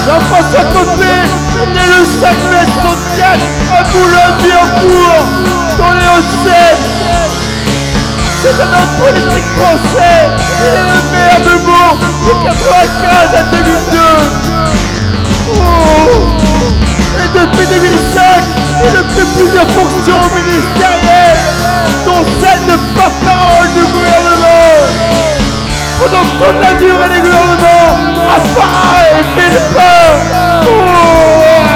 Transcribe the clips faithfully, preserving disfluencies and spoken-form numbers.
Jean-François Copé est né le cinq mai soixante-quatre à Boulogne-Billancourt, dans les Hauts-de-Seine. C'est un homme politique français. Il est le maire de Meaux de quatre-vingt-quinze à deux mille deux. Oh. Et depuis deux mille cinq, il occupe plusieurs fonctions ministérielles, dont celle de porte-parole du gouvernement. Pendant toute la durée des gouvernements, apparaît et fait le pain. Oh.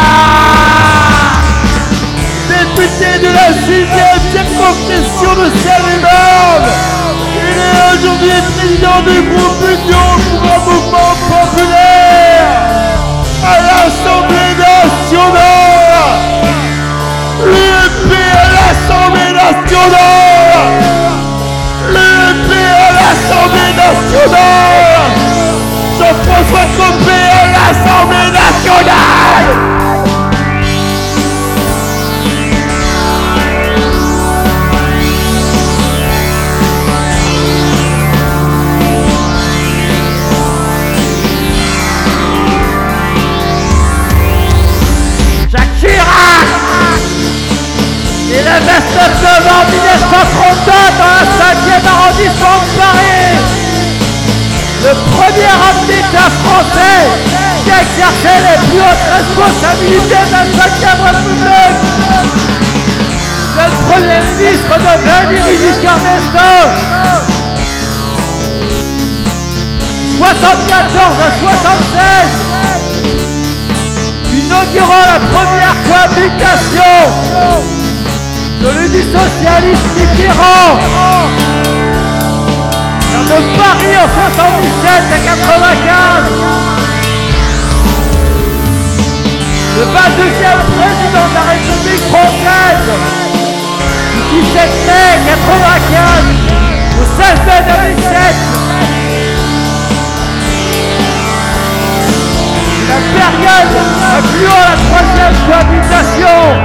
Député de la sixième circonscription de Seine-et-Marne, il est aujourd'hui président du groupe Union pour un mouvement populaire à l'Assemblée nationale. L'U M P à l'Assemblée nationale. L'U M P à l'Assemblée nationale. Jean-François Copé à l'Assemblée nationale. Et le vingt-neuf novembre mille neuf cent trente-deux, dans le cinquième arrondissement de Paris, le premier homme d'État français qui a exercé les plus hautes responsabilités de la cinquième République, le premier ministre de Valéry Giscard d'Estaing, soixante-quatorze à soixante-seize, inaugurant la première cohabitation, celui du socialiste Mitterrand, de Paris en soixante-dix-sept à quatre-vingt-quinze, le vingt-deuxième président de la République française, du dix-sept mai quatre-vingt-quinze au seize mai deux mille sept, la période incluant la troisième cohabitation,